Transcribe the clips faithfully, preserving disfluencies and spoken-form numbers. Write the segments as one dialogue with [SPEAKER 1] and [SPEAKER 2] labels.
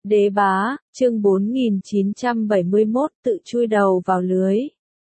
[SPEAKER 1] Đế bá, chương bốn nghìn chín trăm bảy mươi mốt tự chui đầu vào lưới.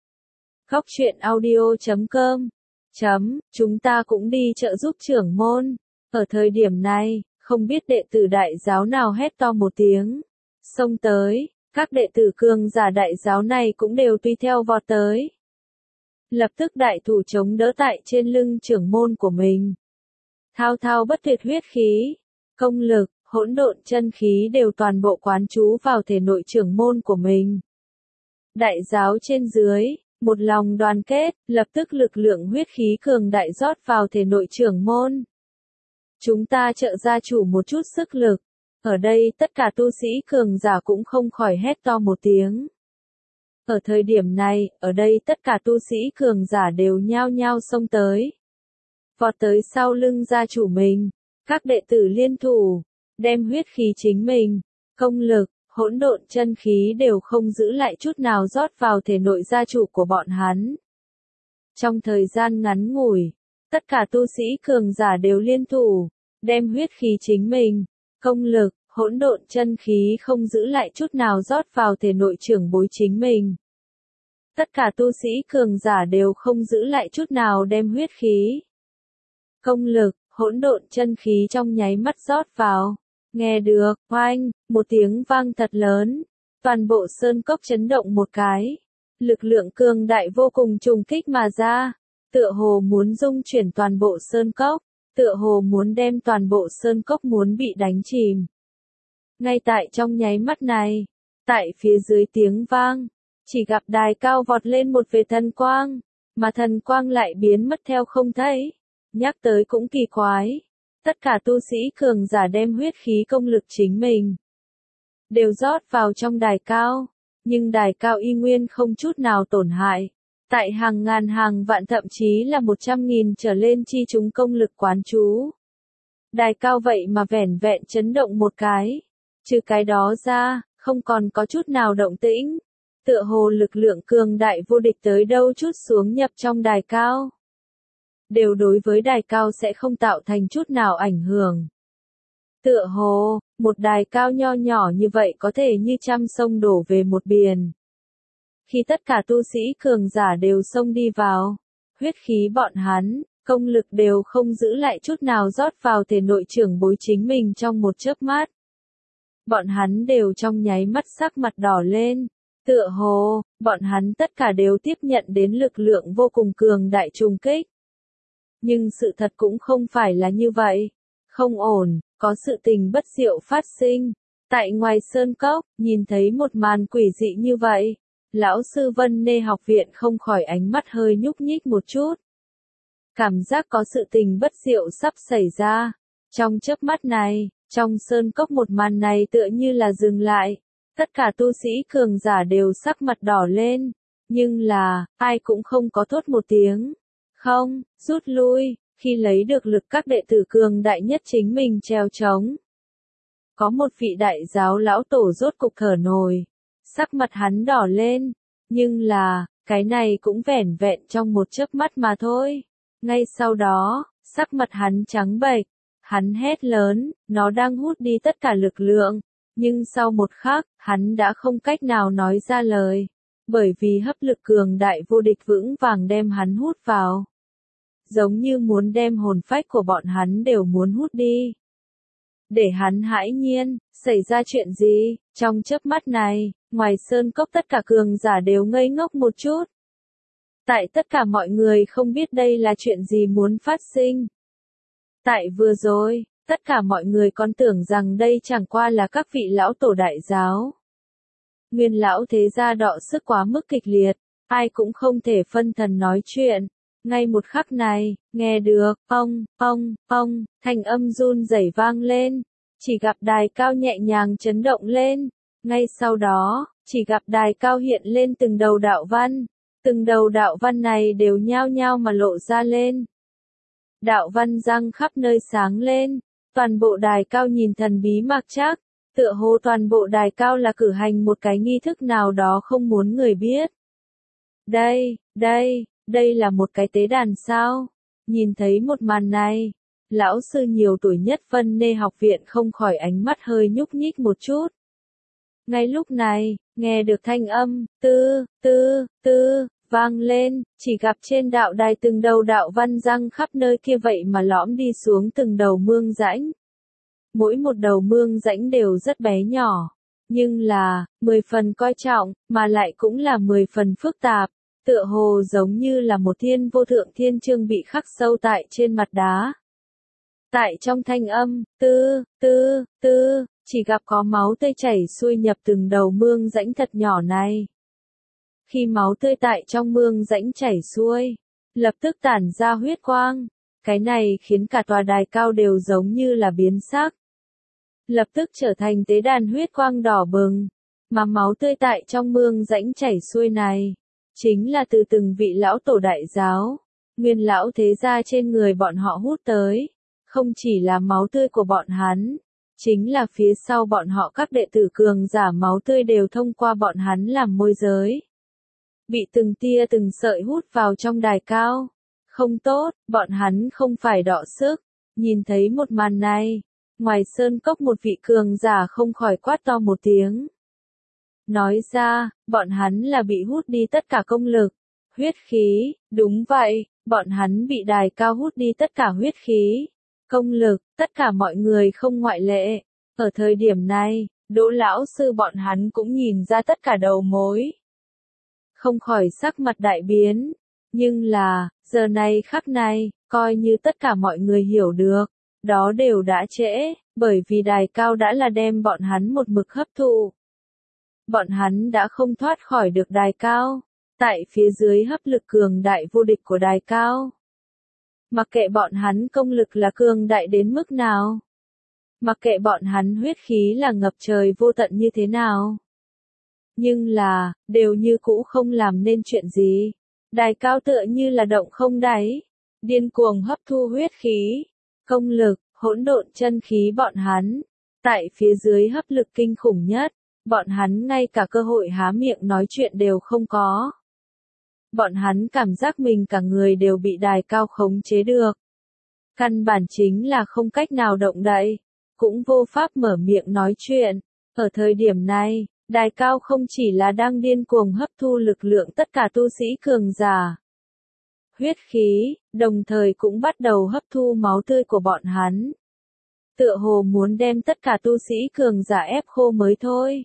[SPEAKER 1] Góc truyện audio chấm com chấm, chúng ta cũng đi trợ giúp trưởng môn. Ở thời điểm này, không biết đệ tử đại giáo nào hét to một tiếng. Xông tới, các đệ tử cường giả đại giáo này cũng đều tùy theo vọt tới. Lập tức đại thủ chống đỡ tại trên lưng trưởng môn của mình. Thao thao bất tuyệt huyết khí, công lực, hỗn độn chân khí đều toàn bộ quán trú vào thể nội trưởng môn của mình. Đại giáo trên dưới, một lòng đoàn kết, lập tức lực lượng huyết khí cường đại rót vào thể nội trưởng môn. Chúng ta trợ gia chủ một chút sức lực. Ở đây tất cả tu sĩ cường giả cũng không khỏi hét to một tiếng. Ở thời điểm này, ở đây tất cả tu sĩ cường giả đều nhao nhao xông tới. Vọt tới sau lưng gia chủ mình, các đệ tử liên thủ, đem huyết khí chính mình, công lực, hỗn độn chân khí đều không giữ lại chút nào rót vào thể nội gia chủ của bọn hắn. Trong thời gian ngắn ngủi, tất cả tu sĩ cường giả đều liên thủ, đem huyết khí chính mình, công lực, hỗn độn chân khí không giữ lại chút nào rót vào thể nội trưởng bối chính mình. Tất cả tu sĩ cường giả đều không giữ lại chút nào đem huyết khí, công lực, hỗn độn chân khí trong nháy mắt rót vào. Nghe được, oanh, một tiếng vang thật lớn, toàn bộ sơn cốc chấn động một cái. Lực lượng cường đại vô cùng trùng kích mà ra, tựa hồ muốn dung chuyển toàn bộ sơn cốc, tựa hồ muốn đem toàn bộ sơn cốc muốn bị đánh chìm. Ngay tại trong nháy mắt này, tại phía dưới tiếng vang, chỉ gặp đài cao vọt lên một vệt thần quang, mà thần quang lại biến mất theo không thấy. Nhắc tới cũng kỳ quái. Tất cả tu sĩ cường giả đem huyết khí công lực chính mình đều rót vào trong đài cao, nhưng đài cao y nguyên không chút nào tổn hại. Tại hàng ngàn hàng vạn thậm chí là một trăm nghìn trở lên chi chúng công lực quán trú. Đài cao vậy mà vẻn vẹn chấn động một cái. Trừ cái đó ra, không còn có chút nào động tĩnh. Tựa hồ lực lượng cường đại vô địch tới đâu chút xuống nhập trong đài cao. Đều đối với đài cao sẽ không tạo thành chút nào ảnh hưởng. Tựa hồ, một đài cao nho nhỏ như vậy có thể như trăm sông đổ về một biển. Khi tất cả tu sĩ cường giả đều xông đi vào, huyết khí bọn hắn, công lực đều không giữ lại chút nào rót vào thể nội trưởng bối chính mình trong một chớp mắt. Bọn hắn đều trong nháy mắt sắc mặt đỏ lên. Tựa hồ, bọn hắn tất cả đều tiếp nhận đến lực lượng vô cùng cường đại trùng kích. Nhưng sự thật cũng không phải là như vậy. Không ổn, có sự tình bất diệu phát sinh. Tại ngoài sơn cốc, nhìn thấy một màn quỷ dị như vậy. Lão sư Vân Nê học viện không khỏi ánh mắt hơi nhúc nhích một chút. Cảm giác có sự tình bất diệu sắp xảy ra. Trong chớp mắt này, trong sơn cốc một màn này tựa như là dừng lại. Tất cả tu sĩ cường giả đều sắc mặt đỏ lên. Nhưng là, ai cũng không có thốt một tiếng. Không, rút lui, khi lấy được lực các đệ tử cường đại nhất chính mình treo trống. Có một vị đại giáo lão tổ rốt cục thở nổi, sắc mặt hắn đỏ lên, nhưng là, cái này cũng vẻn vẹn trong một chớp mắt mà thôi. Ngay sau đó, sắc mặt hắn trắng bệch, hắn hét lớn, nó đang hút đi tất cả lực lượng, nhưng sau một khắc, hắn đã không cách nào nói ra lời, bởi vì hấp lực cường đại vô địch vững vàng đem hắn hút vào. Giống như muốn đem hồn phách của bọn hắn đều muốn hút đi. Để hắn hãi nhiên, xảy ra chuyện gì? Trong chớp mắt này, ngoài sơn cốc tất cả cường giả đều ngây ngốc một chút. Tại tất cả mọi người không biết đây là chuyện gì muốn phát sinh. Tại vừa rồi, tất cả mọi người còn tưởng rằng đây chẳng qua là các vị lão tổ đại giáo. Nguyên lão thế gia đọ sức quá mức kịch liệt, ai cũng không thể phân thần nói chuyện. Ngay một khắc này, nghe được, ông, ông, ông, thanh âm run rẩy vang lên, chỉ gặp đài cao nhẹ nhàng chấn động lên, ngay sau đó, chỉ gặp đài cao hiện lên từng đầu đạo văn, từng đầu đạo văn này đều nhao nhao mà lộ ra lên. Đạo văn răng khắp nơi sáng lên, toàn bộ đài cao nhìn thần bí mạc trác, tựa hồ toàn bộ đài cao là cử hành một cái nghi thức nào đó không muốn người biết. Đây, đây. Đây là một cái tế đàn sao? Nhìn thấy một màn này, lão sư nhiều tuổi nhất Vân Nê học viện không khỏi ánh mắt hơi nhúc nhích một chút. Ngay lúc này, nghe được thanh âm, tư, tư, tư, vang lên, chỉ gặp trên đạo đài từng đầu đạo văn răng khắp nơi kia vậy mà lõm đi xuống từng đầu mương rãnh. Mỗi một đầu mương rãnh đều rất bé nhỏ, nhưng là, mười phần coi trọng, mà lại cũng là mười phần phức tạp, tựa hồ giống như là một thiên vô thượng thiên chương bị khắc sâu tại trên mặt đá. Tại trong thanh âm, tư, tư, tư, chỉ gặp có máu tươi chảy xuôi nhập từng đầu mương rãnh thật nhỏ này. Khi máu tươi tại trong mương rãnh chảy xuôi, lập tức tản ra huyết quang, cái này khiến cả tòa đài cao đều giống như là biến sắc. Lập tức trở thành tế đàn huyết quang đỏ bừng, mà máu tươi tại trong mương rãnh chảy xuôi này, chính là từ từng vị lão tổ đại giáo, nguyên lão thế gia trên người bọn họ hút tới, không chỉ là máu tươi của bọn hắn, chính là phía sau bọn họ các đệ tử cường giả máu tươi đều thông qua bọn hắn làm môi giới. Bị từng tia từng sợi hút vào trong đài cao. Không tốt, bọn hắn không phải đọ sức. Nhìn thấy một màn này, ngoài sơn cốc một vị cường giả không khỏi quát to một tiếng. Nói ra, bọn hắn là bị hút đi tất cả công lực, huyết khí, đúng vậy, bọn hắn bị đài cao hút đi tất cả huyết khí, công lực, tất cả mọi người không ngoại lệ. Ở thời điểm này, Đỗ lão sư bọn hắn cũng nhìn ra tất cả đầu mối. Không khỏi sắc mặt đại biến, nhưng là, giờ này khắc này, coi như tất cả mọi người hiểu được, đó đều đã trễ, bởi vì đài cao đã là đem bọn hắn một mực hấp thụ. Bọn hắn đã không thoát khỏi được đài cao, tại phía dưới hấp lực cường đại vô địch của đài cao. Mặc kệ bọn hắn công lực là cường đại đến mức nào, mặc kệ bọn hắn huyết khí là ngập trời vô tận như thế nào. Nhưng là, đều như cũ không làm nên chuyện gì. Đài cao tựa như là động không đáy, điên cuồng hấp thu huyết khí, công lực, hỗn độn chân khí bọn hắn. Tại phía dưới hấp lực kinh khủng nhất, bọn hắn ngay cả cơ hội há miệng nói chuyện đều không có. Bọn hắn cảm giác mình cả người đều bị đài cao khống chế được. Căn bản chính là không cách nào động đậy, cũng vô pháp mở miệng nói chuyện. Ở thời điểm này, đài cao không chỉ là đang điên cuồng hấp thu lực lượng tất cả tu sĩ cường giả, huyết khí, đồng thời cũng bắt đầu hấp thu máu tươi của bọn hắn. Tựa hồ muốn đem tất cả tu sĩ cường giả ép khô mới thôi.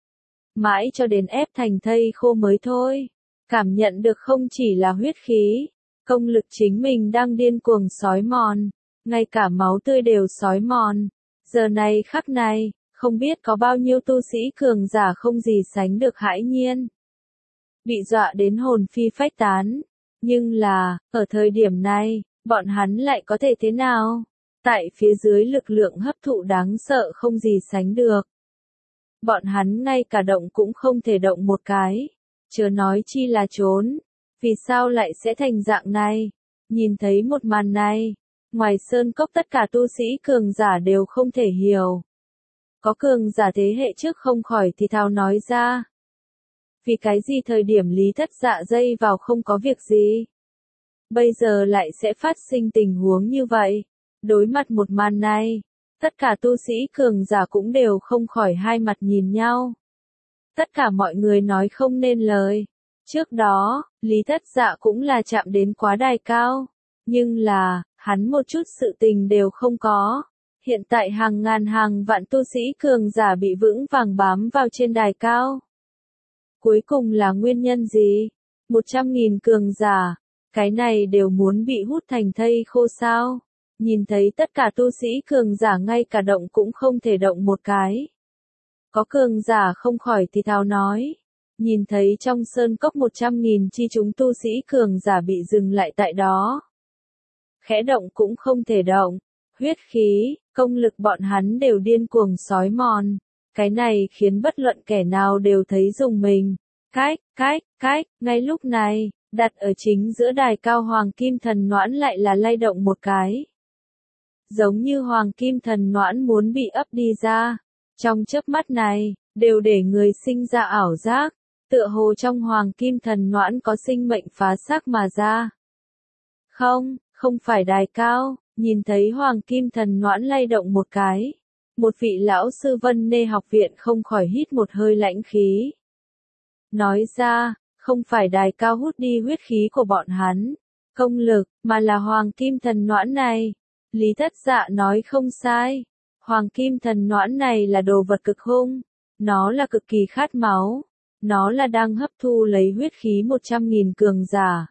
[SPEAKER 1] Mãi cho đến ép thành thây khô mới thôi. Cảm nhận được không chỉ là huyết khí, công lực chính mình đang điên cuồng xói mòn, ngay cả máu tươi đều xói mòn. Giờ này khắc này, không biết có bao nhiêu tu sĩ cường giả không gì sánh được hãi nhiên. Bị dọa đến hồn phi phách tán. Nhưng là, ở thời điểm này, bọn hắn lại có thể thế nào? Tại phía dưới lực lượng hấp thụ đáng sợ không gì sánh được. Bọn hắn ngay cả động cũng không thể động một cái. Chớ nói chi là trốn. Vì sao lại sẽ thành dạng này? Nhìn thấy một màn này, ngoài sơn cốc tất cả tu sĩ cường giả đều không thể hiểu. Có cường giả thế hệ trước không khỏi thì thào nói ra. Vì cái gì thời điểm Lý Thất Dạ dây vào không có việc gì? Bây giờ lại sẽ phát sinh tình huống như vậy. Đối mặt một màn này, tất cả tu sĩ cường giả cũng đều không khỏi hai mặt nhìn nhau. Tất cả mọi người nói không nên lời. Trước đó, Lý Thất Dạ cũng là chạm đến quá đài cao. Nhưng là, hắn một chút sự tình đều không có. Hiện tại hàng ngàn hàng vạn tu sĩ cường giả bị vững vàng bám vào trên đài cao. Cuối cùng là nguyên nhân gì? Một trăm nghìn cường giả, cái này đều muốn bị hút thành thây khô sao? Nhìn thấy tất cả tu sĩ cường giả ngay cả động cũng không thể động một cái. Có cường giả không khỏi thì thào nói. Nhìn thấy trong sơn cốc một trăm nghìn chi chúng tu sĩ cường giả bị dừng lại tại đó. Khẽ động cũng không thể động. Huyết khí, công lực bọn hắn đều điên cuồng xói mòn. Cái này khiến bất luận kẻ nào đều thấy rùng mình. Cách, cách, cách, ngay lúc này, đặt ở chính giữa đài cao Hoàng Kim Thần Noãn lại là lay động một cái. Giống như Hoàng Kim Thần Noãn muốn bị ấp đi ra. Trong chớp mắt này, đều để người sinh ra ảo giác. Tựa hồ trong Hoàng Kim Thần Noãn có sinh mệnh phá xác mà ra. Không, không phải đài cao, nhìn thấy Hoàng Kim Thần Noãn lay động một cái. một vị lão sư Vân Nê học viện không khỏi hít một hơi lãnh khí. Nói ra, không phải đài cao hút đi huyết khí của bọn hắn, công lực, mà là hoàng kim thần noãn này. Lý Thất Dạ nói không sai, hoàng kim thần noãn này là đồ vật cực hung, nó là cực kỳ khát máu, nó là đang hấp thu lấy huyết khí một trăm nghìn cường giả.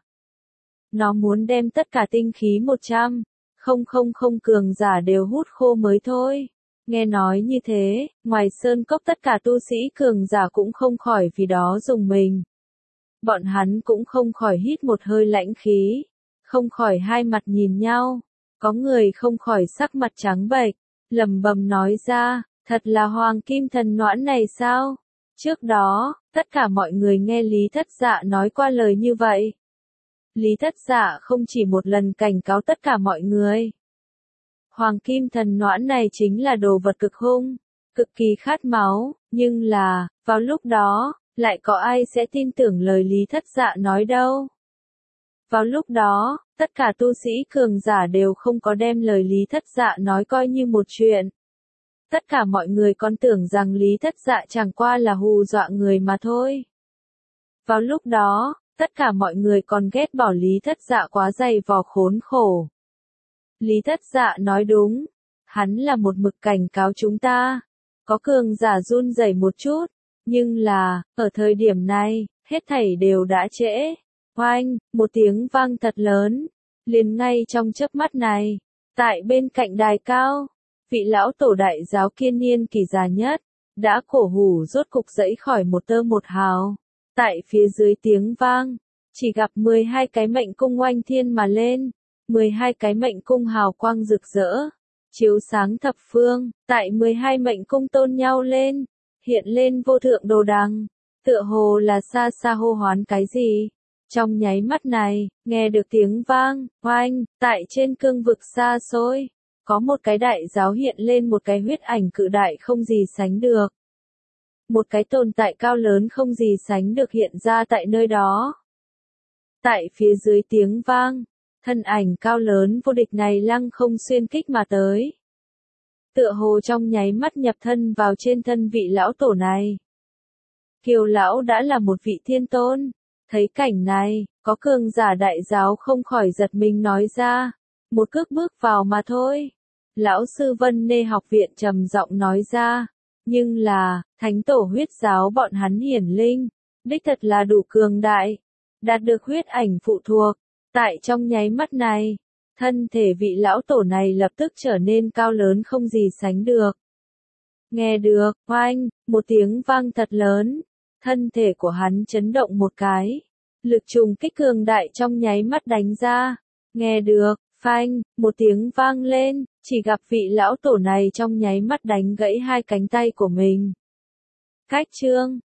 [SPEAKER 1] Nó muốn đem tất cả tinh khí một trăm, không không không cường giả đều hút khô mới thôi. Nghe nói như thế, ngoài sơn cốc tất cả tu sĩ cường giả cũng không khỏi vì đó rùng mình. Bọn hắn cũng không khỏi hít một hơi lãnh khí, không khỏi hai mặt nhìn nhau, có người không khỏi sắc mặt trắng bệch, lẩm bẩm nói ra, thật là hoàng kim thần noãn này sao? Trước đó, tất cả mọi người nghe Lý Thất Dạ nói qua lời như vậy. Lý Thất Dạ không chỉ một lần cảnh cáo tất cả mọi người. Hoàng kim thần noãn này chính là đồ vật cực hung, cực kỳ khát máu, nhưng là, vào lúc đó, lại có ai sẽ tin tưởng lời Lý Thất Dạ nói đâu. Vào lúc đó, tất cả tu sĩ cường giả đều không có đem lời Lý Thất Dạ nói coi như một chuyện. Tất cả mọi người còn tưởng rằng Lý Thất Dạ chẳng qua là hù dọa người mà thôi. Vào lúc đó, tất cả mọi người còn ghét bỏ Lý Thất Dạ quá dày vò khốn khổ. Lý Thất Dạ nói đúng, hắn là một mực cảnh cáo chúng ta. Có cường giả run rẩy một chút, nhưng là, ở thời điểm này, hết thảy đều đã trễ. Oanh, một tiếng vang thật lớn, liền ngay trong chớp mắt này, tại bên cạnh đài cao, vị lão tổ đại giáo kiên niên kỳ già nhất, đã cổ hủ rốt cục dẫy khỏi một tơ một hào. Tại phía dưới tiếng vang, chỉ gặp mười hai cái mệnh cung oanh thiên mà lên, mười hai cái mệnh cung hào quang rực rỡ, chiếu sáng thập phương, tại mười hai mệnh cung tôn nhau lên, hiện lên vô thượng đồ đằng, tựa hồ là xa xa hô hoán cái gì. Trong nháy mắt này, nghe được tiếng vang, oanh, tại trên cương vực xa xôi, có một cái đại giáo hiện lên một cái huyết ảnh cự đại không gì sánh được. Một cái tồn tại cao lớn không gì sánh được hiện ra tại nơi đó. Tại phía dưới tiếng vang, thân ảnh cao lớn vô địch này lăng không xuyên kích mà tới. Tựa hồ trong nháy mắt nhập thân vào trên thân vị lão tổ này. Kiều lão đã là một vị thiên tôn. Thấy cảnh này, có cường giả đại giáo không khỏi giật mình nói ra. Một cước bước vào mà thôi. Lão sư Vân Nê học viện trầm giọng nói ra. Nhưng là, thánh tổ huyết giáo bọn hắn hiển linh. Đích thật là đủ cường đại. Đạt được huyết ảnh phụ thuộc. Tại trong nháy mắt này, thân thể vị lão tổ này lập tức trở nên cao lớn không gì sánh được. Nghe được, oanh, một tiếng vang thật lớn, thân thể của hắn chấn động một cái. Lực trùng kích cường đại trong nháy mắt đánh ra. Nghe được, phanh, một tiếng vang lên, chỉ gặp vị lão tổ này trong nháy mắt đánh gãy hai cánh tay của mình. Cách chương